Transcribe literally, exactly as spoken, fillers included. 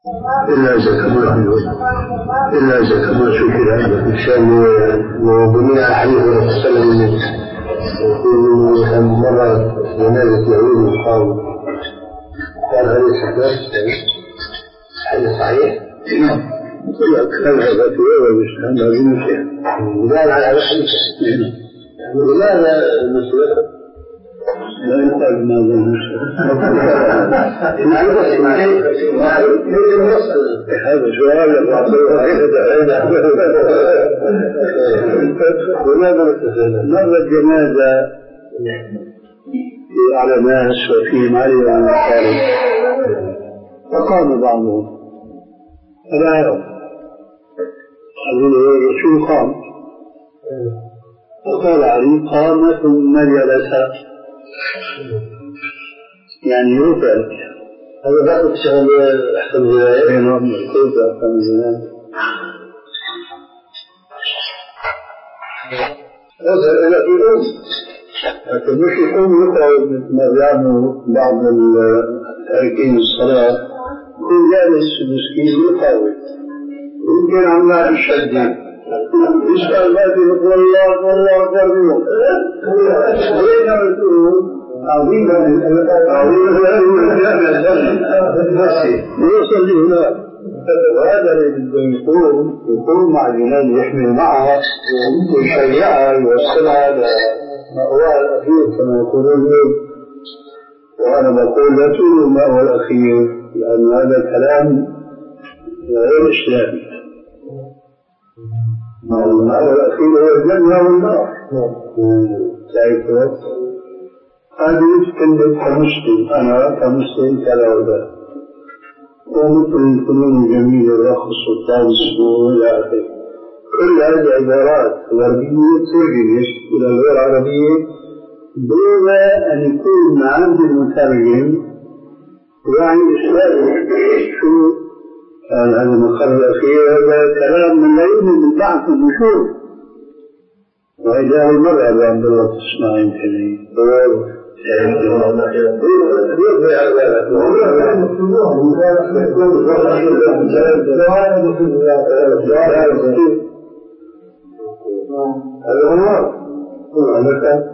إلا إذا كان إلا إذا كان شكر عندك الشام وبني حديث الرسول صلى الله عليه وسلم يقول مرة جنازة يعود القوم قال هذه الحدث حديث صحيح؟ نعم. كان هذا في أول الإسلام هذه مشكلة. بناء على هذا الحديث. لماذا المسلمين؟ لا يقال ماذا المشكلة. هذا سؤال لماذا مر الجنازة على ناس وفيهم علي بن أبي طالب فقام بعضهم فلا يرى الرسول قام فقال علي قام ثم جلس يعني يوفى هذا بعض الشغل أحسن الزمان نعم كنت أحسن الزمان هذا إلى في الأم لكن مش يكون يقعد مثل ما يعمل بعض التاركين الصلاة يكون جالس مسكين يقعد يمكن عمال الشديد يسأل هذه يقول الله والله أكبر منه وين يقول عظيما عظيما ويصلي هناك وهذا الذي يقوم يقوم مع الجنان يحمل معها ويشيعها ويوصلها إلى مأوى الأخير كما يقولون وأنا بقول لا تقولوا المأوى الأخير لأن هذا كلام غير إسلامي المأوى الأخير هو الجنة والنار تعرف هذه تكلم كمسلم أنا كمسلم كلا وذا ومثل الفنون الجميلة الرقص والطانس وإلى آخره كل هذه عبارات غربية ترجم إلى الغير عربية دون أن يكون عند المترجم يعني إسرائيل شو هذا المقر الأخير هذا كلام من لا يؤمن بالبعث والنشور وإذا المرأة بعد الله تسمع يمكن هذا هو